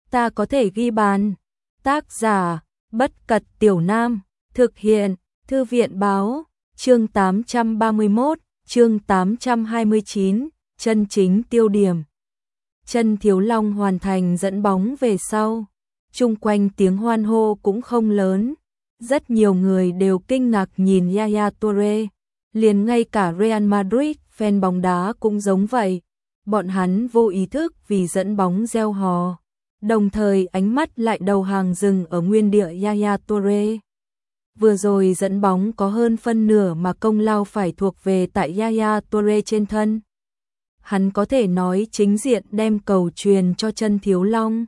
ta có thể ghi bàn. Tác giả, Bất Cật Tiểu Nam, thực hiện, Thư viện báo, chương 831, chương 829, chân chính tiêu điểm. Chân Thiếu Long hoàn thành dẫn bóng về sau, chung quanh tiếng hoan hô cũng không lớn. Rất nhiều người đều kinh ngạc nhìn Yaya Toure, liền ngay cả Real Madrid fan bóng đá cũng giống vậy. Bọn hắn vô ý thức vì dẫn bóng reo hò, đồng thời ánh mắt lại đầu hàng dừng ở nguyên địa Yaya Toure. Vừa rồi dẫn bóng có hơn phân nửa mà công lao phải thuộc về tại Yaya Toure trên thân. Hắn có thể nói chính diện đem cầu truyền cho Chân Thiếu Long.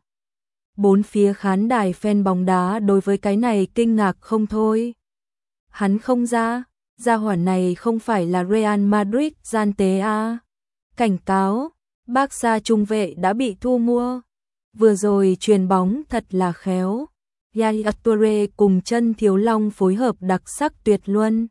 Bốn phía khán đài fan bóng đá đối với cái này kinh ngạc không thôi. Hắn không ra, gia hỏa này không phải là Real Madrid gian tế à. Cảnh cáo, Barca trung vệ đã bị thu mua. Vừa rồi truyền bóng thật là khéo. Yaya Toure cùng Chân Thiếu Long phối hợp đặc sắc tuyệt luân.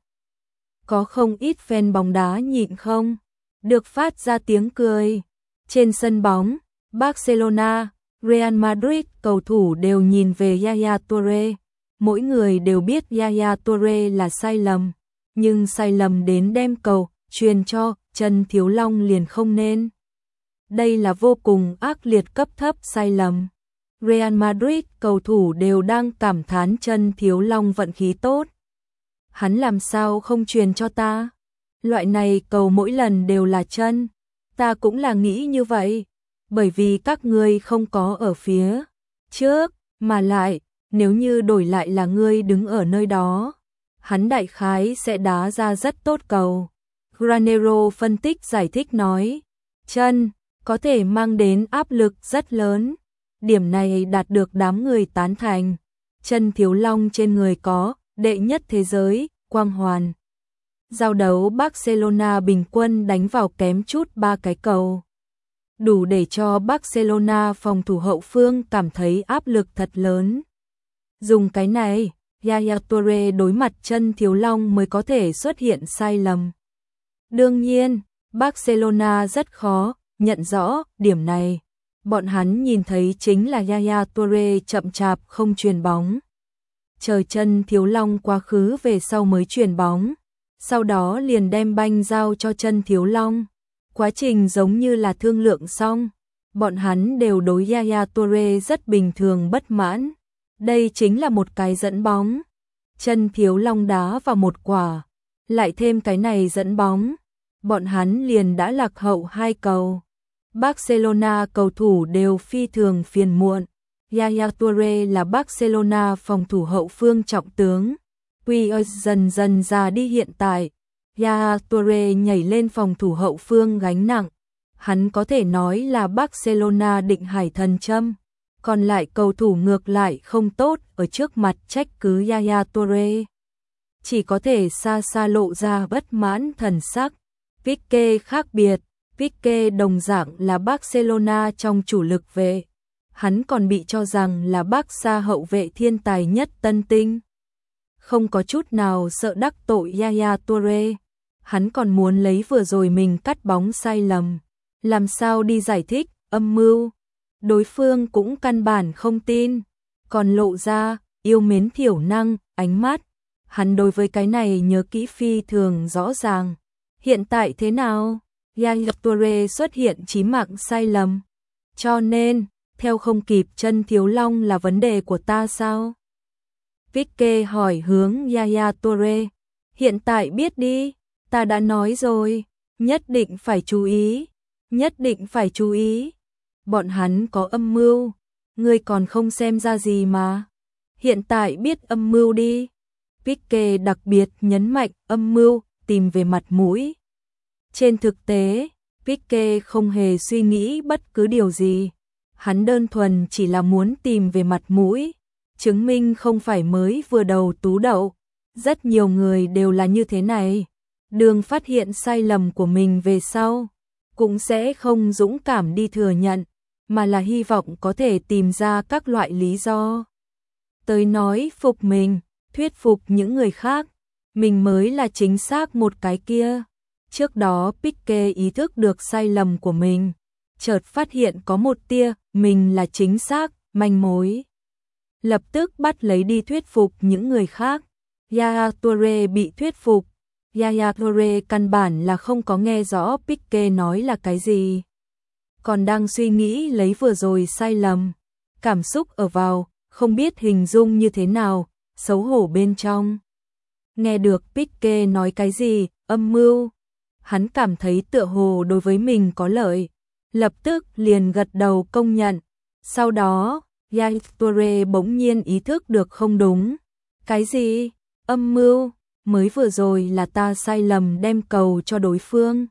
Có không ít fan bóng đá nhịn không được phát ra tiếng cười. Trên sân bóng, Barcelona, Real Madrid cầu thủ đều nhìn về Yaya Toure. Mỗi người đều biết Yaya Toure là sai lầm, nhưng sai lầm đến đem cầu truyền cho Chân Thiếu Long liền không nên. Đây là vô cùng ác liệt cấp thấp sai lầm. Real Madrid cầu thủ đều đang cảm thán Chân Thiếu Long vận khí tốt. Hắn làm sao không truyền cho ta? Loại này cầu mỗi lần đều là chân. Ta cũng là nghĩ như vậy, bởi vì các ngươi không có ở phía trước, mà lại, nếu như đổi lại là ngươi đứng ở nơi đó, hắn đại khái sẽ đá ra rất tốt cầu. Granero phân tích giải thích nói, chân có thể mang đến áp lực rất lớn. Điểm này đạt được đám người tán thành. Chân Thiếu Long trên người có đệ nhất thế giới, quang hoàn. Giao đấu Barcelona bình quân đánh vào kém chút 3 cái cầu. Đủ để cho Barcelona phòng thủ hậu phương cảm thấy áp lực thật lớn. Dùng cái này, Yaya Toure đối mặt Chân Thiếu Long mới có thể xuất hiện sai lầm. Đương nhiên, Barcelona rất khó nhận rõ điểm này. Bọn hắn nhìn thấy chính là Yaya Toure chậm chạp không chuyền bóng. Chờ Chân Thiếu Long quá khứ về sau mới chuyền bóng. Sau đó liền đem banh giao cho Chân Thiếu Long. Quá trình giống như là thương lượng xong. Bọn hắn đều đối Yaya Toure rất bình thường bất mãn. Đây chính là một cái dẫn bóng. Chân Thiếu Long đá vào một quả. Lại thêm cái này dẫn bóng. Bọn hắn liền đã lạc hậu 2 cầu. Barcelona cầu thủ đều phi thường phiền muộn. Yaya Toure là Barcelona phòng thủ hậu phương trọng tướng. Quy dần dần già đi hiện tại. Yaya Toure nhảy lên phòng thủ hậu phương gánh nặng. Hắn có thể nói là Barcelona định hải thần châm. Còn lại cầu thủ ngược lại không tốt ở trước mặt trách cứ Yaya Toure. Chỉ có thể xa xa lộ ra bất mãn thần sắc. Pique khác biệt. Pique đồng dạng là Barcelona trong chủ lực vệ. Hắn còn bị cho rằng là Barca hậu vệ thiên tài nhất tân tinh. Không có chút nào sợ đắc tội Yaya Toure. Hắn còn muốn lấy vừa rồi mình cắt bóng sai lầm. Làm sao đi giải thích, âm mưu. Đối phương cũng căn bản không tin. Còn lộ ra, yêu mến thiểu năng, ánh mắt. Hắn đối với cái này nhớ kỹ phi thường rõ ràng. Hiện tại thế nào? Yaya Toure xuất hiện chí mạng sai lầm. Cho nên, theo không kịp Chân Thiếu Long là vấn đề của ta sao? Pique hỏi hướng Yaya Toure. Hiện tại biết đi, ta đã nói rồi, nhất định phải chú ý, nhất định phải chú ý. Bọn hắn có âm mưu, ngươi còn không xem ra gì mà. Hiện tại biết âm mưu đi. Pique đặc biệt nhấn mạnh âm mưu, tìm về mặt mũi. Trên thực tế, Pique không hề suy nghĩ bất cứ điều gì. Hắn đơn thuần chỉ là muốn tìm về mặt mũi, chứng minh không phải mới vừa đầu tú đậu. Rất nhiều người đều là như thế này. Đường phát hiện sai lầm của mình về sau, cũng sẽ không dũng cảm đi thừa nhận, mà là hy vọng có thể tìm ra các loại lý do. Tới nói phục mình, thuyết phục những người khác, mình mới là chính xác một cái kia. Trước đó Pique ý thức được sai lầm của mình, chợt phát hiện có một tia mình là chính xác, manh mối. Lập tức bắt lấy đi thuyết phục những người khác. Yaya Toure bị thuyết phục. Yaya Toure căn bản là không có nghe rõ Pique nói là cái gì. Còn đang suy nghĩ lấy vừa rồi sai lầm. Cảm xúc ở vào, không biết hình dung như thế nào, xấu hổ bên trong. Nghe được Pique nói cái gì, âm mưu. Hắn cảm thấy tựa hồ đối với mình có lợi. Lập tức liền gật đầu công nhận. Sau đó, Yaya Toure bỗng nhiên ý thức được không đúng. Cái gì? Âm mưu? Mới vừa rồi là ta sai lầm đem cầu cho đối phương.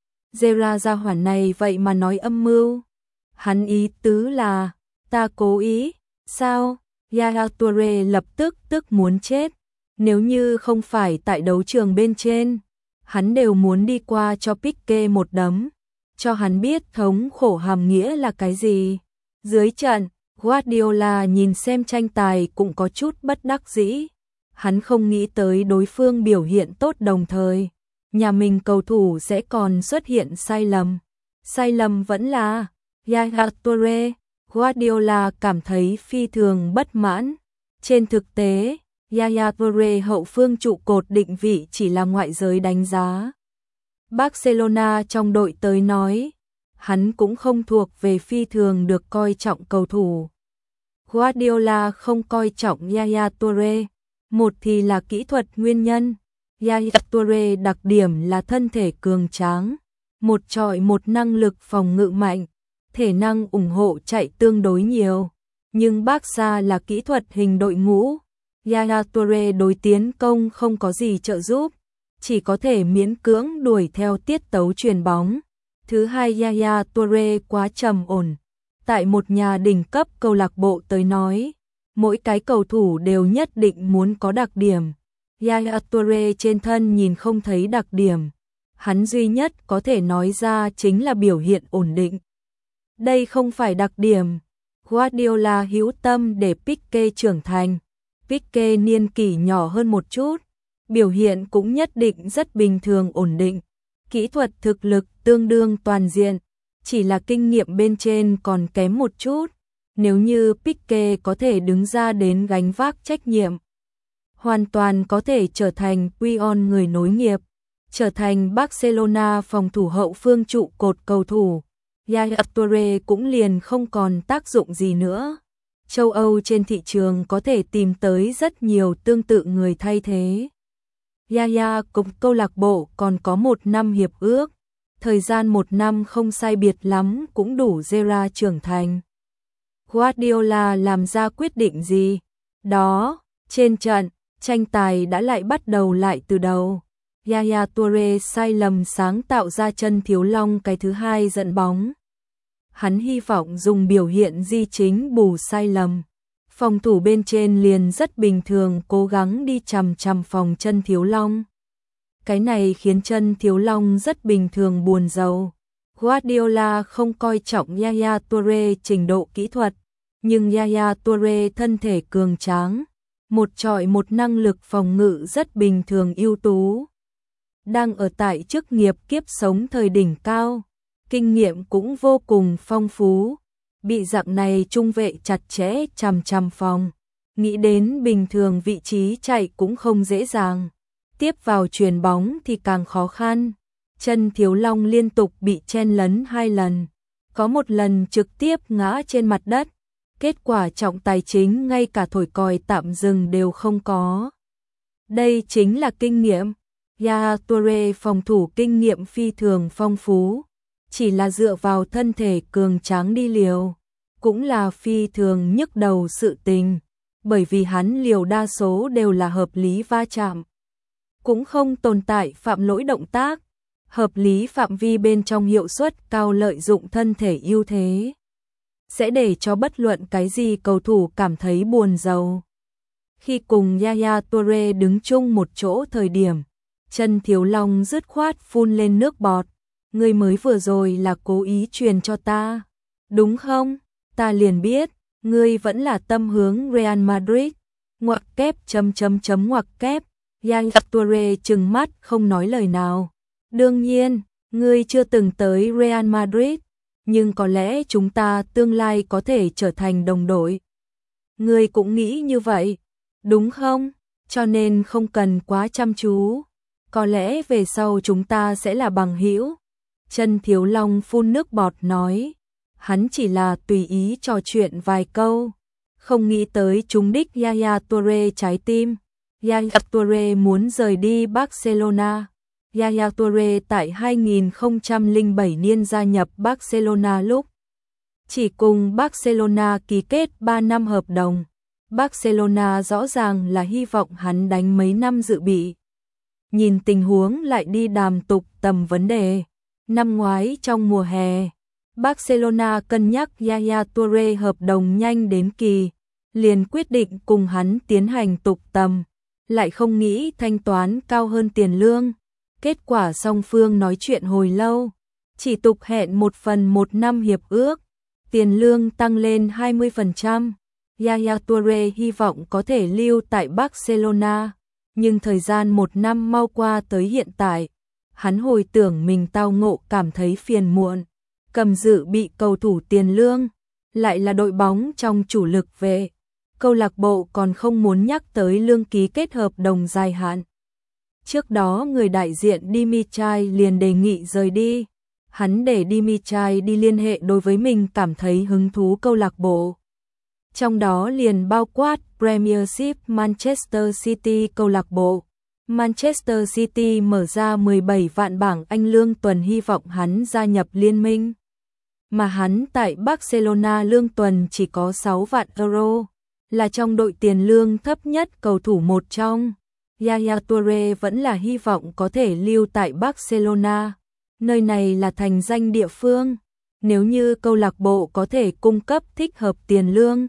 Zera gia hỏa này vậy mà nói âm mưu. Hắn ý tứ là, ta cố ý, sao? Yaya Toure lập tức muốn chết. Nếu như không phải tại đấu trường bên trên, hắn đều muốn đi qua cho Pique một đấm, cho hắn biết thống khổ hàm nghĩa là cái gì. Dưới trận, Guardiola nhìn xem tranh tài cũng có chút bất đắc dĩ. Hắn không nghĩ tới đối phương biểu hiện tốt đồng thời, nhà mình cầu thủ sẽ còn xuất hiện sai lầm. Sai lầm vẫn là Yaya Toure. Guardiola cảm thấy phi thường bất mãn. Trên thực tế, Yaya Toure hậu phương trụ cột định vị chỉ là ngoại giới đánh giá. Barcelona trong đội tới nói, hắn cũng không thuộc về phi thường được coi trọng cầu thủ. Guardiola không coi trọng Yaya Toure. Một thì là kỹ thuật nguyên nhân. Yaya Toure đặc điểm là thân thể cường tráng, một trọi một năng lực phòng ngự mạnh, thể năng ủng hộ chạy tương đối nhiều. Nhưng Barca là kỹ thuật hình đội ngũ. Yaya Toure đối tiến công không có gì trợ giúp, chỉ có thể miễn cưỡng đuổi theo tiết tấu chuyền bóng. Thứ hai, Yaya Toure quá trầm ổn. Tại một nhà đỉnh cấp câu lạc bộ tới nói, mỗi cái cầu thủ đều nhất định muốn có đặc điểm. Yaya Toure trên thân nhìn không thấy đặc điểm. Hắn duy nhất có thể nói ra chính là biểu hiện ổn định. Đây không phải đặc điểm. Guardiola hữu tâm để Pique trưởng thành. Pique niên kỷ nhỏ hơn một chút, biểu hiện cũng nhất định rất bình thường ổn định. Kỹ thuật thực lực tương đương toàn diện, chỉ là kinh nghiệm bên trên còn kém một chút. Nếu như Pique có thể đứng ra đến gánh vác trách nhiệm, hoàn toàn có thể trở thành Puyol người nối nghiệp, trở thành Barcelona phòng thủ hậu phương trụ cột cầu thủ. Yaya Toure cũng liền không còn tác dụng gì nữa. Châu Âu trên thị trường có thể tìm tới rất nhiều tương tự người thay thế. Yaya cùng câu lạc bộ còn có 1 năm hiệp ước, thời gian 1 năm không sai biệt lắm cũng đủ Zera trưởng thành. Guardiola làm ra quyết định gì? Đó, trên trận, tranh tài đã lại bắt đầu lại từ đầu. Yaya Toure sai lầm sáng tạo ra chân thiếu long cái thứ hai dẫn bóng. Hắn hy vọng dùng biểu hiện di chính bù sai lầm. Phòng thủ bên trên liền rất bình thường cố gắng đi chằm chằm phòng chân thiếu long. Cái này khiến chân thiếu long rất bình thường buồn rầu. Guardiola không coi trọng Yaya Toure trình độ kỹ thuật, nhưng Yaya Toure thân thể cường tráng, một trọi một năng lực phòng ngự rất bình thường ưu tú. Đang ở tại chức nghiệp kiếp sống thời đỉnh cao, kinh nghiệm cũng vô cùng phong phú. Bị dạng này trung vệ chặt chẽ chằm chằm phòng, nghĩ đến bình thường vị trí chạy cũng không dễ dàng. Tiếp vào chuyền bóng thì càng khó khăn. Chân thiếu long liên tục bị chen lấn 2 lần, có một lần trực tiếp ngã trên mặt đất. Kết quả trọng tài chính ngay cả thổi còi tạm dừng đều không có. Đây chính là kinh nghiệm. Yaya Toure phòng thủ kinh nghiệm phi thường phong phú, chỉ là dựa vào thân thể cường tráng đi liều, cũng là phi thường nhức đầu sự tình, bởi vì hắn liều đa số đều là hợp lý va chạm, cũng không tồn tại phạm lỗi động tác, hợp lý phạm vi bên trong hiệu suất cao lợi dụng thân thể ưu thế, sẽ để cho bất luận cái gì cầu thủ cảm thấy buồn rầu. Khi cùng Yaya Toure đứng chung một chỗ thời điểm, chân thiếu long dứt khoát phun lên nước bọt. Ngươi mới vừa rồi là cố ý truyền cho ta, đúng không? Ta liền biết, ngươi vẫn là tâm hướng Real Madrid. Ngoặc kép ngoặc kép. Yaya Toure trừng mắt không nói lời nào. Đương nhiên, ngươi chưa từng tới Real Madrid, nhưng có lẽ chúng ta tương lai có thể trở thành đồng đội. Ngươi cũng nghĩ như vậy, đúng không? Cho nên không cần quá chăm chú. Có lẽ về sau chúng ta sẽ là bằng hữu. Chân Thiếu Long phun nước bọt nói. Hắn chỉ là tùy ý trò chuyện vài câu. Không nghĩ tới trúng đích Yaya Toure trái tim. Yaya Toure muốn rời đi Barcelona. Yaya Toure tại 2007 niên gia nhập Barcelona lúc chỉ cùng Barcelona ký kết 3 năm hợp đồng. Barcelona rõ ràng là hy vọng hắn đánh mấy năm dự bị. Nhìn tình huống lại đi đàm tục tầm vấn đề. Năm ngoái trong mùa hè, Barcelona cân nhắc Yaya Toure hợp đồng nhanh đến kỳ, liền quyết định cùng hắn tiến hành tục tầm, lại không nghĩ thanh toán cao hơn tiền lương. Kết quả song phương nói chuyện hồi lâu, chỉ tục hẹn 1/1 năm hiệp ước, tiền lương tăng lên 20%. Yaya Toure hy vọng có thể lưu tại Barcelona, nhưng thời gian 1 năm mau qua tới hiện tại, hắn hồi tưởng mình tao ngộ cảm thấy phiền muộn, cầm dự bị cầu thủ tiền lương, lại là đội bóng trong chủ lực về. Câu lạc bộ còn không muốn nhắc tới lương ký kết hợp đồng dài hạn. Trước đó người đại diện Dimitrij liền đề nghị rời đi. Hắn để Dimitrij đi liên hệ đối với mình cảm thấy hứng thú câu lạc bộ. Trong đó liền bao quát Premiership Manchester City câu lạc bộ. Manchester City mở ra 17 vạn bảng Anh lương tuần hy vọng hắn gia nhập liên minh. Mà hắn tại Barcelona lương tuần chỉ có 6 vạn euro, là trong đội tiền lương thấp nhất cầu thủ một trong. Yaya Toure vẫn là hy vọng có thể lưu tại Barcelona. Nơi này là thành danh địa phương. Nếu như câu lạc bộ có thể cung cấp thích hợp tiền lương,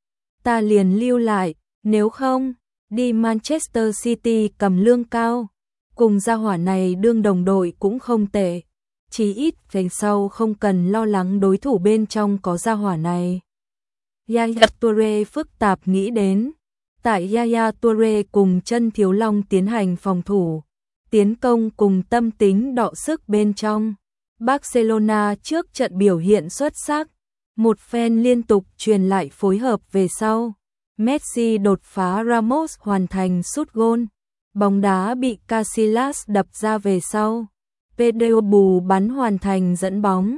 ta liền lưu lại, nếu không, đi Manchester City cầm lương cao. Cùng gia hỏa này đương đồng đội cũng không tệ. Chỉ ít về sau không cần lo lắng đối thủ bên trong có gia hỏa này. Yaya Toure phức tạp nghĩ đến. Tại Yaya Toure cùng Chân Thiếu Long tiến hành phòng thủ, tiến công cùng tâm tính đọ sức bên trong. Barcelona trước trận biểu hiện xuất sắc, một phen liên tục truyền lại phối hợp về sau. Messi đột phá Ramos hoàn thành sút gôn, bóng đá bị Casillas đập ra về sau. Pedro bù bắn hoàn thành dẫn bóng.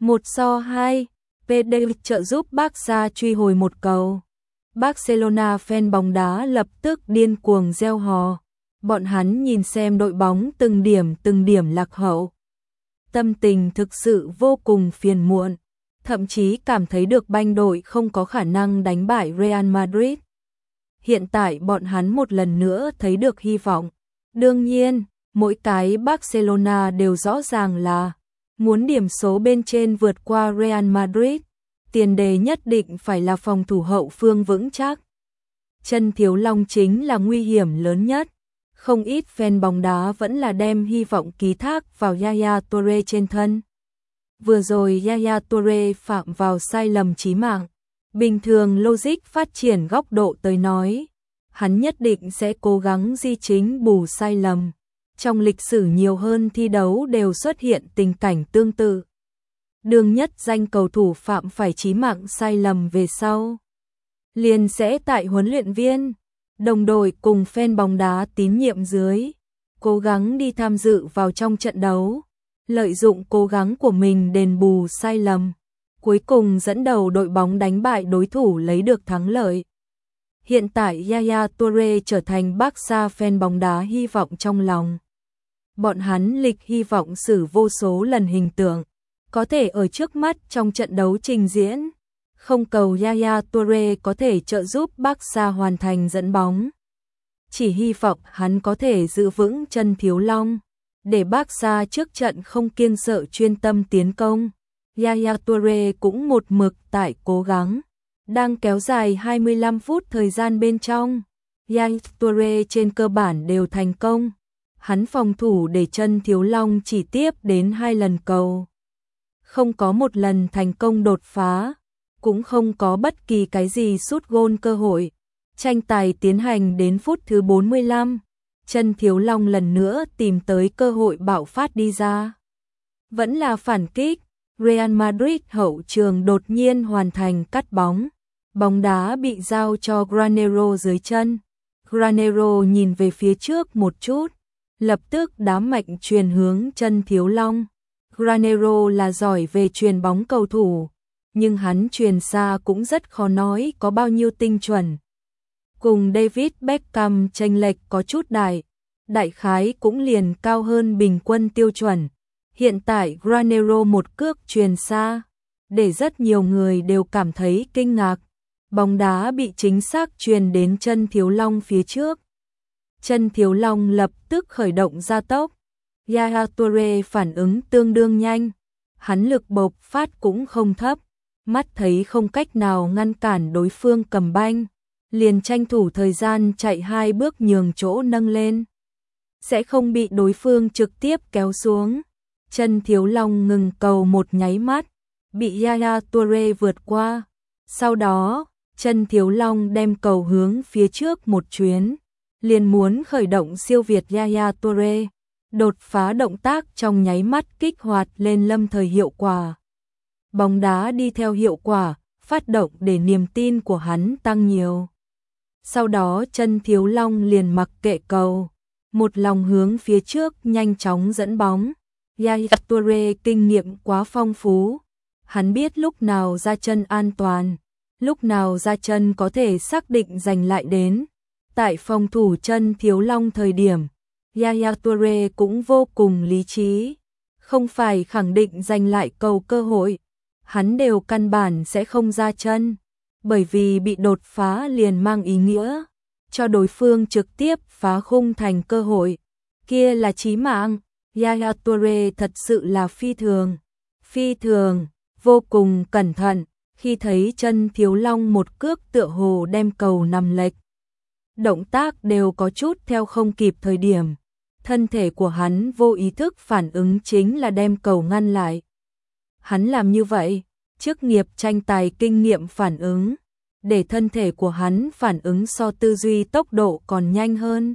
1-2, Pedro trợ giúp Barca truy hồi một cầu. Barcelona fan bóng đá lập tức điên cuồng reo hò. Bọn hắn nhìn xem đội bóng từng điểm lạc hậu. Tâm tình thực sự vô cùng phiền muộn. Thậm chí cảm thấy được banh đội không có khả năng đánh bại Real Madrid. Hiện tại bọn hắn một lần nữa thấy được hy vọng. Đương nhiên, mỗi cái Barcelona đều rõ ràng là muốn điểm số bên trên vượt qua Real Madrid, tiền đề nhất định phải là phòng thủ hậu phương vững chắc. Chân Thiếu Long chính là nguy hiểm lớn nhất. Không ít fan bóng đá vẫn là đem hy vọng ký thác vào Yaya Toure trên thân. Vừa rồi Yaya Toure phạm vào sai lầm chí mạng. Bình thường logic phát triển góc độ tới nói, hắn nhất định sẽ cố gắng di chính bù sai lầm. Trong lịch sử nhiều hơn thi đấu đều xuất hiện tình cảnh tương tự. Đường nhất danh cầu thủ phạm phải chí mạng sai lầm về sau, liền sẽ tại huấn luyện viên, đồng đội cùng fan bóng đá tín nhiệm dưới, cố gắng đi tham dự vào trong trận đấu, lợi dụng cố gắng của mình đền bù sai lầm, cuối cùng dẫn đầu đội bóng đánh bại đối thủ lấy được thắng lợi. Hiện tại Yaya Toure trở thành Barca fan bóng đá hy vọng trong lòng. Bọn hắn lịch hy vọng xử vô số lần hình tượng, có thể ở trước mắt trong trận đấu trình diễn. Không cầu Yaya Toure có thể trợ giúp Barca hoàn thành dẫn bóng. Chỉ hy vọng hắn có thể giữ vững Chân Thiếu Long, để Barca trước trận không kiêng sợ chuyên tâm tiến công. Yaya Toure cũng một mực tại cố gắng. Đang kéo dài 25 phút thời gian bên trong, Yaya Toure trên cơ bản đều thành công. Hắn phòng thủ để Chân Thiếu Long chỉ tiếp đến 2 lần cầu. Không có một lần thành công đột phá, cũng không có bất kỳ cái gì sút gôn cơ hội. Tranh tài tiến hành đến phút thứ 45, Chân Thiếu Long lần nữa tìm tới cơ hội bạo phát đi ra. Vẫn là phản kích, Real Madrid hậu trường đột nhiên hoàn thành cắt bóng. Bóng đá bị giao cho Granero dưới chân. Granero nhìn về phía trước một chút, lập tức đá mạnh chuyền hướng chân Thiếu Long. Granero là giỏi về chuyền bóng cầu thủ, nhưng hắn chuyền xa cũng rất khó nói có bao nhiêu tinh chuẩn. Cùng David Beckham chênh lệch có chút đại khái cũng liền cao hơn bình quân tiêu chuẩn. Hiện tại Granero một cước chuyền xa, để rất nhiều người đều cảm thấy kinh ngạc. Bóng đá bị chính xác chuyền đến chân Thiếu Long phía trước. Chân Thiếu Long lập tức khởi động gia tốc. Yaya Toure phản ứng tương đương nhanh. Hắn lực bộc phát cũng không thấp. Mắt thấy không cách nào ngăn cản đối phương cầm banh, liền tranh thủ thời gian chạy 2 bước nhường chỗ nâng lên. Sẽ không bị đối phương trực tiếp kéo xuống. Chân Thiếu Long ngừng cầu một nháy mắt, bị Yaya Toure vượt qua. Sau đó, chân Thiếu Long đem cầu hướng phía trước một chuyến, liền muốn khởi động siêu việt Yaya Toure. Đột phá động tác trong nháy mắt kích hoạt lên lâm thời hiệu quả. Bóng đá đi theo hiệu quả, phát động để niềm tin của hắn tăng nhiều. Sau đó chân Thiếu Long liền mặc kệ cầu, một lòng hướng phía trước nhanh chóng dẫn bóng. Yaya Toure kinh nghiệm quá phong phú, hắn biết lúc nào ra chân an toàn, lúc nào ra chân có thể xác định giành lại đến. Tại phòng thủ chân Thiếu Long thời điểm, Yaya Toure cũng vô cùng lý trí, không phải khẳng định giành lại cầu cơ hội, hắn đều căn bản sẽ không ra chân, bởi vì bị đột phá liền mang ý nghĩa cho đối phương trực tiếp phá khung thành cơ hội, kia là chí mạng. Yaya Toure thật sự là phi thường, vô cùng cẩn thận, khi thấy chân Thiếu Long một cước tựa hồ đem cầu nằm lệch. Động tác đều có chút theo không kịp thời điểm. Thân thể của hắn vô ý thức phản ứng chính là đem cầu ngăn lại. Hắn làm như vậy, chức nghiệp tranh tài kinh nghiệm phản ứng, để thân thể của hắn phản ứng so tư duy tốc độ còn nhanh hơn.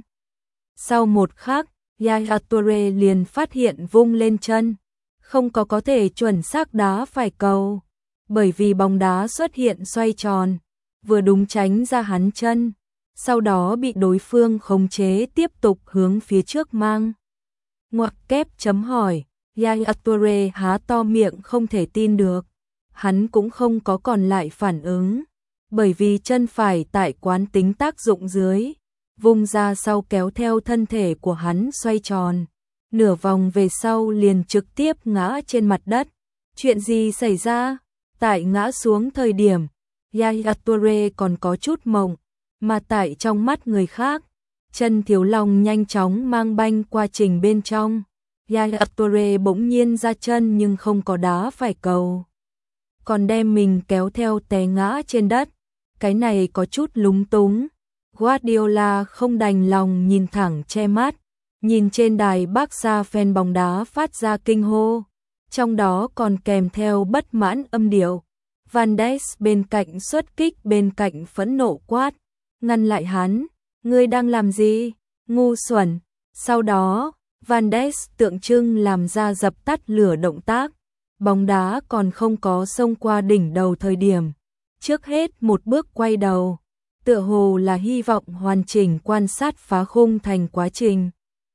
Sau một khắc, Yaya Toure liền phát hiện vung lên chân, không có thể chuẩn xác đá phải cầu, bởi vì bóng đá xuất hiện xoay tròn, vừa đúng tránh ra hắn chân, sau đó bị đối phương khống chế tiếp tục hướng phía trước mang. Ngoặc kép chấm hỏi, Yaya Toure há to miệng không thể tin được, hắn cũng không có còn lại phản ứng, bởi vì chân phải tại quán tính tác dụng dưới, vung ra sau kéo theo thân thể của hắn xoay tròn, nửa vòng về sau liền trực tiếp ngã trên mặt đất. Chuyện gì xảy ra? Tại ngã xuống thời điểm, Yaya Toure còn có chút mộng, mà tại trong mắt người khác, chân Thiếu Long nhanh chóng mang banh qua trình bên trong. Yaya Toure bỗng nhiên ra chân nhưng không có đá phải cầu, còn đem mình kéo theo té ngã trên đất. Cái này có chút lúng túng. Guardiola không đành lòng nhìn thẳng che mắt, nhìn trên đài Barca fan bóng đá phát ra kinh hô, trong đó còn kèm theo bất mãn âm điệu. Van Dijk bên cạnh xuất kích bên cạnh phẫn nộ quát, ngăn lại hắn, ngươi đang làm gì, ngu xuẩn. Sau đó, Van Dijk tượng trưng làm ra dập tắt lửa động tác, bóng đá còn không có xông qua đỉnh đầu thời điểm, trước hết một bước quay đầu, tựa hồ là hy vọng hoàn chỉnh quan sát phá khung thành quá trình.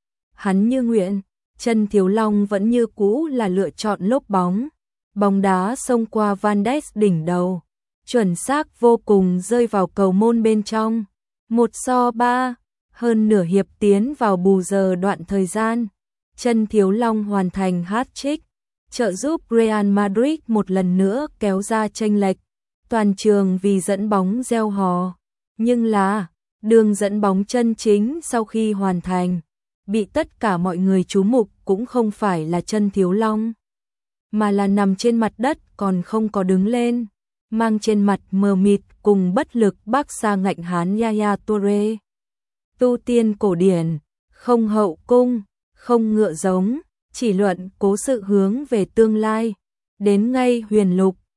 Hắn như nguyện, chân Thiếu Long vẫn như cũ là lựa chọn lốp bóng. Bóng đá xông qua Van Dijk đỉnh đầu, chuẩn xác vô cùng rơi vào cầu môn bên trong. 1-3, hơn nửa hiệp tiến vào bù giờ đoạn thời gian. Chân Thiếu Long hoàn thành hat-trick, trợ giúp Real Madrid một lần nữa kéo ra chênh lệch. Toàn trường vì dẫn bóng reo hò, nhưng là đường dẫn bóng chân chính sau khi hoàn thành, bị tất cả mọi người chú mục cũng không phải là chân Thiếu Long, mà là nằm trên mặt đất còn không có đứng lên, mang trên mặt mờ mịt cùng bất lực Barca ngạnh hán Yaya Toure. Tu tiên cổ điển, không hậu cung, không ngựa giống, chỉ luận cố sự hướng về tương lai, đến ngay huyền lục.